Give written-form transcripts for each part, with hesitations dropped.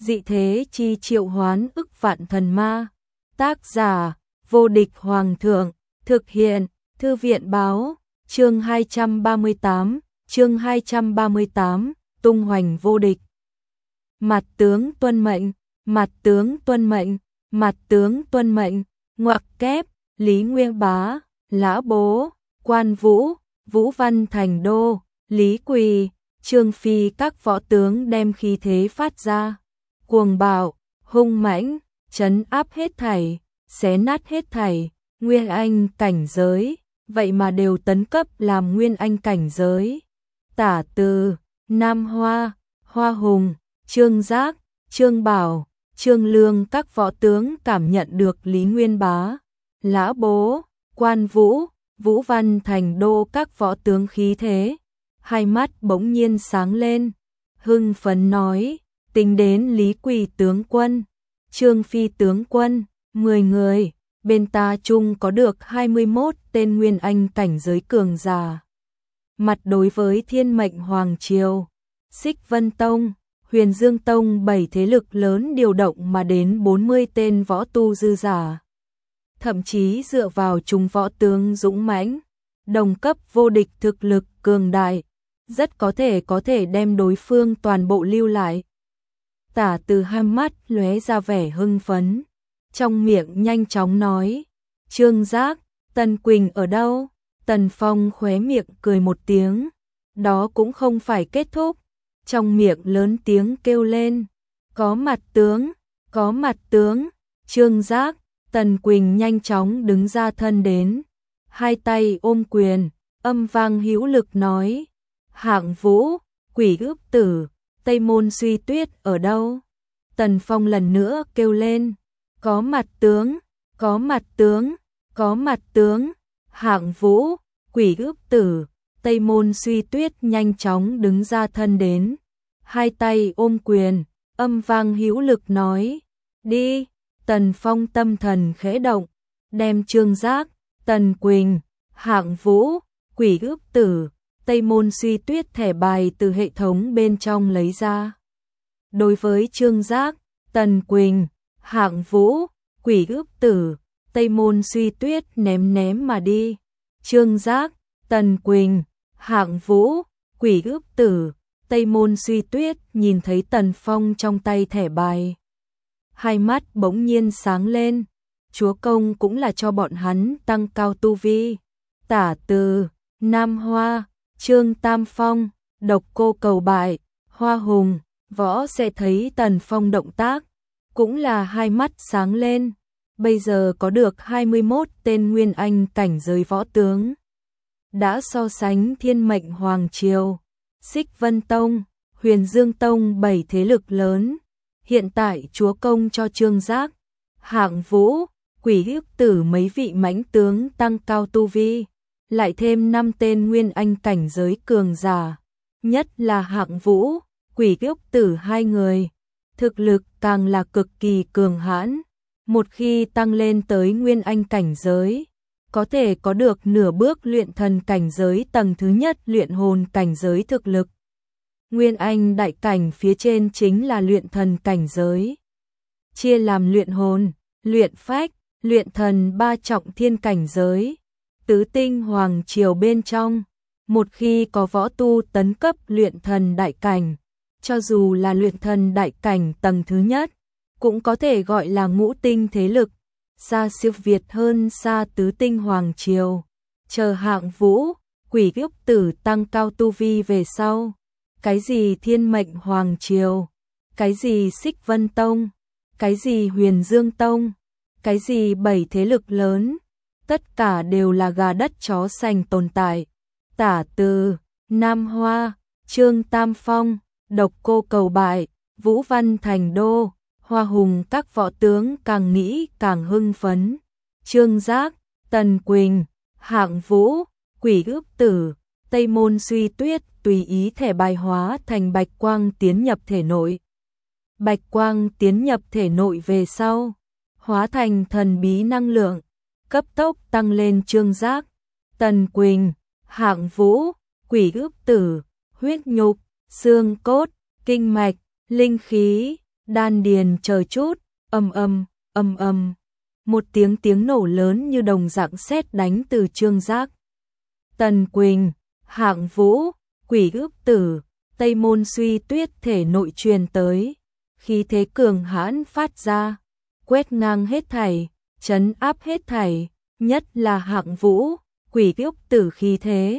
dị thế chi triệu hoán ức vạn thần ma. Tác giả, vô địch hoàng thượng, thực hiện, thư viện báo, chương 238, tung hoành vô địch. Mặt tướng tuân mệnh, mặt tướng tuân mệnh, mặt tướng tuân mệnh, ngoặc kép, Lý Nguyên Bá, Lã Bố, Quan Vũ, Vũ Văn Thành Đô, Lý Quỳ, Trương Phi các võ tướng đem khí thế phát ra, cuồng bạo, hung mãnh, trấn áp hết thảy, xé nát hết thảy, Nguyên Anh cảnh giới, vậy mà đều tấn cấp làm Nguyên Anh cảnh giới. Tả Từ, Nam Hoa, Hoa Hùng, Trương Giác, Trương Bảo, Trương Lương các võ tướng cảm nhận được Lý Nguyên Bá, Lã Bố, Quan Vũ, Vũ Văn Thành Đô các võ tướng khí thế, hai mắt bỗng nhiên sáng lên, hưng phấn nói, tính đến Lý Quỳ tướng quân, Trương Phi tướng quân, 10 người, bên ta chung có được 21 tên Nguyên Anh cảnh giới cường giả. Mặt đối với Thiên Mệnh Hoàng Triều, Xích Vân Tông, Huyền Dương Tông 7 thế lực lớn điều động mà đến 40 tên võ tu dư giả. Thậm chí dựa vào chúng võ tướng dũng mãnh, đồng cấp vô địch thực lực cường đại, rất có thể đem đối phương toàn bộ lưu lại. Tả Từ hai mắt lóe ra vẻ hưng phấn, trong miệng nhanh chóng nói, Trương Giác, Tần Quỳnh ở đâu? Tần Phong khóe miệng cười một tiếng, đó cũng không phải kết thúc, trong miệng lớn tiếng kêu lên, có mặt tướng, có mặt tướng. Trương Giác, Tần Quỳnh nhanh chóng đứng ra thân đến, hai tay ôm quyền, âm vang hữu lực nói, Hạng Vũ, Quỷ Ước Tử, Tây Môn Suy Tuyết ở đâu? Tần Phong lần nữa kêu lên, có mặt tướng, có mặt tướng, có mặt tướng. Hạng Vũ, Quỷ Ước Tử, Tây Môn Suy Tuyết nhanh chóng đứng ra thân đến, hai tay ôm quyền, âm vang hữu lực nói, đi. Tần Phong tâm thần khẽ động, đem Trương Giác, Tần Quỳnh, Hạng Vũ, Quỷ Ước Tử, Tây Môn Suy Tuyết thẻ bài từ hệ thống bên trong lấy ra. Đối với Trương Giác, Tần Quỳnh, Hạng Vũ, Quỷ Ước Tử, Tây Môn Suy Tuyết ném mà đi. Trương Giác, Tần Quỳnh, Hạng Vũ, Quỷ Ước Tử, Tây Môn Suy Tuyết nhìn thấy Tần Phong trong tay thẻ bài, hai mắt bỗng nhiên sáng lên, chúa công cũng là cho bọn hắn tăng cao tu vi. Tả Từ, Nam Hoa, Trương Tam Phong, Độc Cô cầu bại, Hoa Hùng, Võ sẽ thấy Tần Phong động tác, cũng là hai mắt sáng lên, bây giờ có được 21 tên Nguyên Anh cảnh giới võ tướng. Đã so sánh Thiên Mệnh Hoàng Triều, Xích Vân Tông, Huyền Dương Tông 7 thế lực lớn, hiện tại chúa công cho Trương Giác, Hạng Vũ, Quỷ Ước Tử mấy vị mãnh tướng tăng cao tu vi, lại thêm 5 tên Nguyên Anh cảnh giới cường giả, nhất là Hạng Vũ, Quỷ Ước Tử hai người, thực lực càng là cực kỳ cường hãn, một khi tăng lên tới Nguyên Anh cảnh giới, có thể có được nửa bước luyện thần cảnh giới tầng thứ nhất luyện hồn cảnh giới thực lực. Nguyên Anh đại cảnh phía trên chính là luyện thần cảnh giới, chia làm luyện hồn, luyện phách, luyện thần ba trọng thiên cảnh giới. Tứ tinh hoàng triều bên trong, một khi có võ tu tấn cấp luyện thần đại cảnh, cho dù là luyện thần đại cảnh tầng thứ nhất, cũng có thể gọi là ngũ tinh thế lực, xa siêu việt hơn xa tứ tinh hoàng triều. Chờ Hạng Vũ, Quỷ Ước Tử tăng cao tu vi về sau, cái gì Thiên Mệnh Hoàng Triều, cái gì Xích Vân Tông, cái gì Huyền Dương Tông, cái gì 7 thế lực lớn, tất cả đều là gà đất chó sành tồn tại. Tả Từ, Nam Hoa, Trương Tam Phong, Độc Cô cầu bại, Vũ Văn Thành Đô, Hoa Hùng các võ tướng càng nghĩ càng hưng phấn. Trương Giác, Tần Quỳnh, Hạng Vũ, Quỷ Ước Tử, Tây Môn Suy Tuyết tùy ý thẻ bài hóa thành bạch quang tiến nhập thể nội. Bạch quang tiến nhập thể nội về sau, hóa thành thần bí năng lượng, cấp tốc tăng lên Trương Giác, Tần Quỳnh, Hạng Vũ, Quỷ Ước Tử, huyết nhục, xương cốt, kinh mạch, linh khí, đan điền chờ chút, âm âm. Một tiếng nổ lớn như đồng dạng sét đánh từ Trương Giác. Tần Quỳnh, Hạng Vũ, Quỷ Ước Tử, Tây Môn Suy Tuyết thể nội truyền tới, khí thế cường hãn phát ra, quét ngang hết thảy, trấn áp hết thảy, nhất là Hạng Vũ, Quỷ Ước Tử khí thế,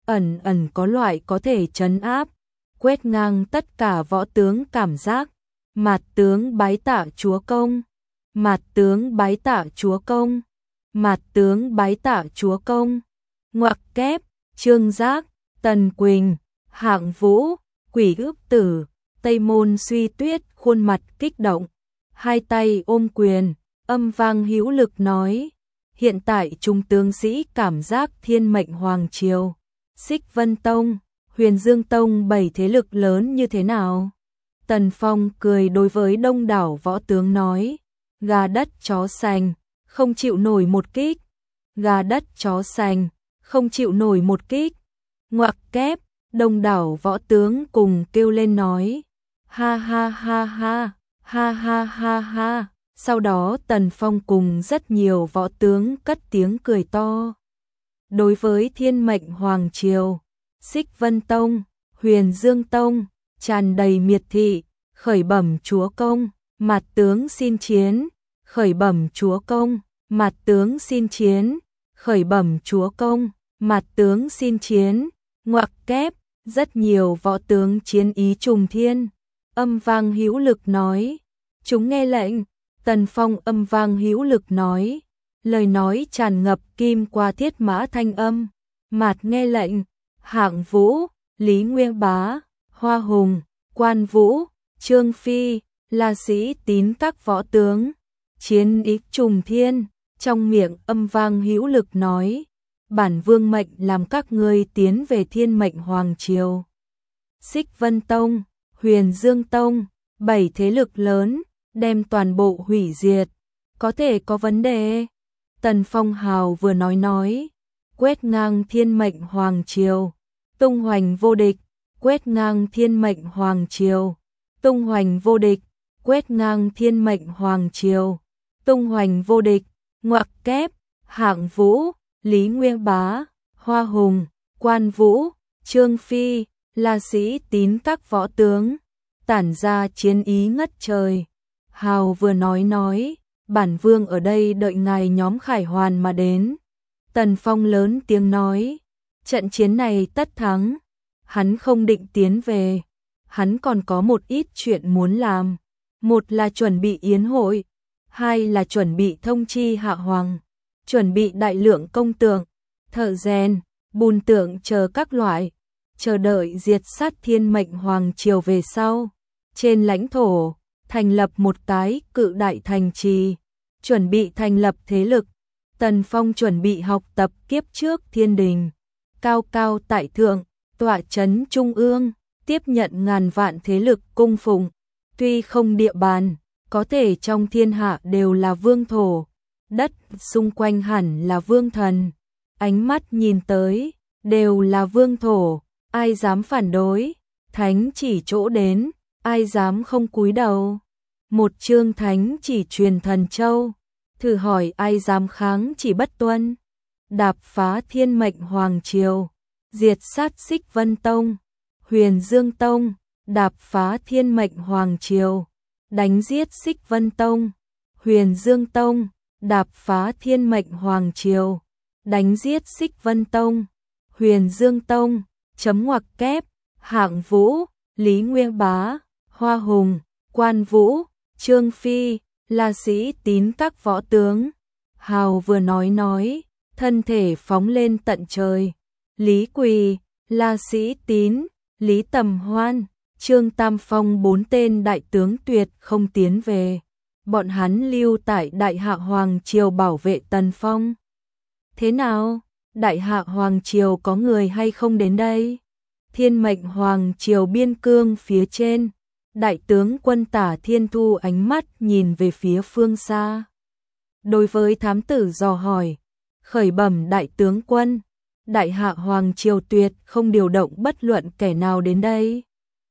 ẩn có loại có thể trấn áp, quét ngang tất cả võ tướng cảm giác. Mạt tướng bái tạ chúa công, mạt tướng bái tạ chúa công, mạt tướng bái tạ chúa công. Ngoặc kép, Trương Giác, Tần Quỳnh, Hạng Vũ, Quỷ Ước Tử, Tây Môn Suy Tuyết khuôn mặt kích động, hai tay ôm quyền, âm vang hữu lực nói: hiện tại chúng tướng sĩ cảm giác Thiên Mệnh Hoàng Triều, Xích Vân Tông, Huyền Dương Tông 7 thế lực lớn như thế nào? Tần Phong cười đối với đông đảo võ tướng nói: gà đất chó sành, không chịu nổi một kích. Gà đất chó sành, không chịu nổi một kích. Ngoặc kép, đông đảo võ tướng cùng kêu lên nói: ha ha ha ha, ha ha ha ha. Sau đó Tần Phong cùng rất nhiều võ tướng cất tiếng cười to. Đối với Thiên Mệnh Hoàng Triều, Xích Vân Tông, Huyền Dương Tông, tràn đầy miệt thị, khởi bẩm chúa công, mạt tướng xin chiến, khởi bẩm chúa công, mạt tướng xin chiến, khởi bẩm chúa công, mạt tướng xin chiến. Ngoặc kép, rất nhiều võ tướng chiến ý trùng thiên, âm vang hữu lực nói: chúng nghe lệnh. Tần Phong âm vang hữu lực nói, lời nói tràn ngập kim qua thiết mã thanh âm. Mạt nghe lệnh. Hạng Vũ, Lý Nguyên Bá, Hoa Hùng, Quan Vũ, Trương Phi, La Sĩ Tín các võ tướng chiến ý trùng thiên, trong miệng âm vang hữu lực nói: bản vương mệnh làm các ngươi tiến về Thiên Mệnh Hoàng Triều. Xích Vân Tông, Huyền Dương Tông, 7 thế lực lớn, đem toàn bộ hủy diệt, có thể có vấn đề. Tần Phong hào vừa nói, quét ngang Thiên Mệnh Hoàng Triều, tung hoành vô địch, quét ngang Thiên Mệnh Hoàng Triều, tung hoành vô địch, quét ngang Thiên Mệnh Hoàng Triều, tung hoành vô địch. Ngoặc kép, Hạng Vũ, Lý Nguyên Bá, Hoa Hùng, Quan Vũ, Trương Phi, La Sĩ Tín các võ tướng tản ra chiến ý ngất trời. Hào vừa nói, bản vương ở đây đợi ngài nhóm Khải Hoàn mà đến. Tần Phong lớn tiếng nói, trận chiến này tất thắng, hắn không định tiến về, hắn còn có một ít chuyện muốn làm. Một là chuẩn bị yến hội, hai là chuẩn bị thông chi hạ hoàng, chuẩn bị đại lượng công tượng, thợ rèn, bùn tượng chờ các loại, chờ đợi diệt sát Thiên Mệnh Hoàng Triều về sau. Trên lãnh thổ, thành lập một cái cự đại thành trì, chuẩn bị thành lập thế lực. Tần Phong chuẩn bị học tập kiếp trước thiên đình, cao cao tại thượng, tọa chấn trung ương, tiếp nhận ngàn vạn thế lực cung phụng. Tuy không địa bàn, có thể trong thiên hạ đều là vương thổ, đất xung quanh hẳn là vương thần, ánh mắt nhìn tới, đều là vương thổ, ai dám phản đối, thánh chỉ chỗ đến, ai dám không cúi đầu. Một chương thánh chỉ truyền thần châu, thử hỏi ai dám kháng chỉ bất tuân. Đạp phá Thiên Mệnh Hoàng Triều, diệt sát Xích Vân Tông, Huyền Dương Tông, đạp phá Thiên Mệnh Hoàng Triều, đánh giết Xích Vân Tông, Huyền Dương Tông, đạp phá Thiên Mệnh Hoàng Triều, đánh giết Xích Vân Tông, Huyền Dương Tông. Chấm ngoặc kép, Hạng Vũ, Lý Nguyên Bá, Hoa Hùng, Quan Vũ, Trương Phi, La Sĩ Tín các võ tướng. Hào vừa nói, thân thể phóng lên tận trời. Lý Quỳ, La Sĩ Tín, Lý Tầm Hoan, Trương Tam Phong 4 tên đại tướng tuyệt không tiến về. Bọn hắn lưu tại Đại Hạ Hoàng Triều bảo vệ Tần Phong. Thế nào? Đại Hạ Hoàng Triều có người hay không đến đây? Thiên Mệnh Hoàng Triều biên cương phía trên, đại tướng quân Tả Thiên Thu ánh mắt nhìn về phía phương xa. Đối với thám tử dò hỏi, khởi bẩm đại tướng quân, Đại Hạ Hoàng Triều tuyệt không điều động bất luận kẻ nào đến đây.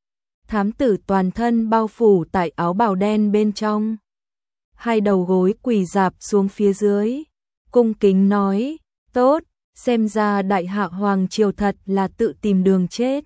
Thám tử toàn thân bao phủ tại áo bào đen bên trong, hai đầu gối quỳ rạp xuống phía dưới, cung kính nói, tốt, xem ra đại hạ hoàng triều thật là tự tìm đường chết.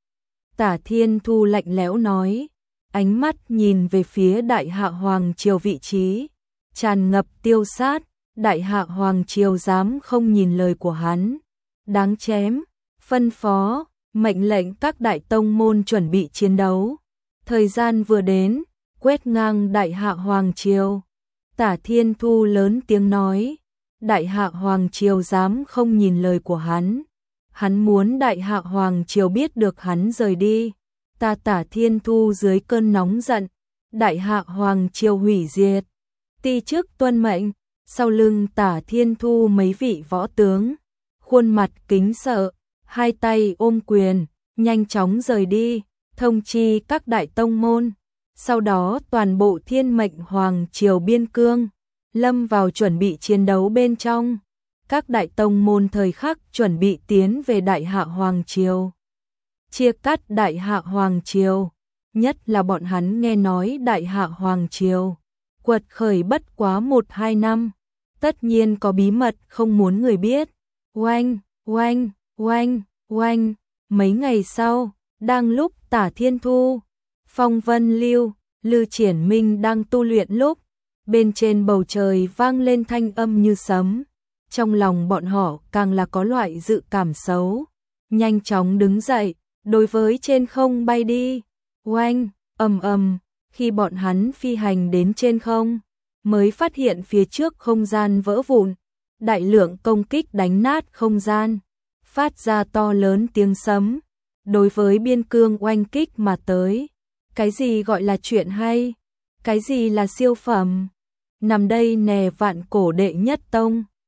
Tả Thiên Thu lạnh lẽo nói, ánh mắt nhìn về phía đại hạ hoàng triều vị trí, tràn ngập tiêu sát, đại hạ hoàng triều dám không nhìn lời của hắn, đáng chém, phân phó, mệnh lệnh các đại tông môn chuẩn bị chiến đấu. Thời gian vừa đến, quét ngang đại hạ hoàng triều. Tả Thiên Thu lớn tiếng nói, đại hạ hoàng triều dám không nhìn lời của hắn. Hắn muốn đại hạ hoàng triều biết được hắn rời đi. Ta Tả Thiên Thu dưới cơn nóng giận, đại hạ hoàng triều hủy diệt. Ti chức tuân mệnh, sau lưng Tả Thiên Thu mấy vị võ tướng, khuôn mặt kính sợ, hai tay ôm quyền, nhanh chóng rời đi, thông chi các đại tông môn. Sau đó toàn bộ Thiên Mệnh Hoàng triều biên cương lâm vào chuẩn bị chiến đấu bên trong. Các đại tông môn thời khắc chuẩn bị tiến về đại hạ hoàng triều, chia cắt đại hạ hoàng triều, nhất là bọn hắn nghe nói đại hạ hoàng triều quật khởi bất quá 1-2 năm, tất nhiên có bí mật không muốn người biết. Oanh, oanh, oanh, oanh. Mấy ngày sau, đang lúc Tả Thiên Thu, Phong Vân Lưu, Lư Triển Minh đang tu luyện lúc, bên trên bầu trời vang lên thanh âm như sấm. Trong lòng bọn họ càng là có loại dự cảm xấu, nhanh chóng đứng dậy, đối với trên không bay đi. Oanh, ầm ầm, khi bọn hắn phi hành đến trên không, mới phát hiện phía trước không gian vỡ vụn, đại lượng công kích đánh nát không gian, phát ra to lớn tiếng sấm, đối với biên cương oanh kích mà tới. Cái gì gọi là chuyện hay? Cái gì là siêu phẩm? Nằm đây nè vạn cổ đệ nhất tông,